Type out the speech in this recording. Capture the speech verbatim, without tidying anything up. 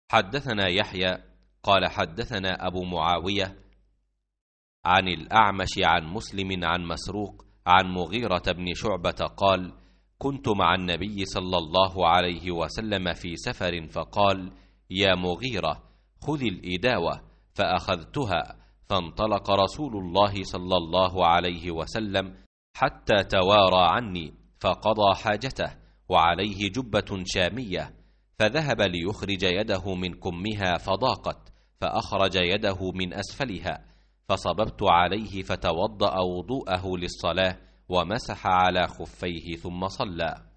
حدثنا يحيى قال حدثنا أبو معاوية عن الأعمش عن مسلم عن مسروق عن مغيرة بن شعبة قال: كنت مع النبي صلى الله عليه وسلم في سفر فقال: يا مغيرة خذ الإداوة، فأخذتها، فانطلق رسول الله صلى الله عليه وسلم حتى توارى عني فقضى حاجته وعليه جبة شامية، فذهب ليخرج يده من كمها فضاقت، فأخرج يده من أسفلها، فصببت عليه فتوضأ وضوءه للصلاة ومسح على خفيه ثم صلى.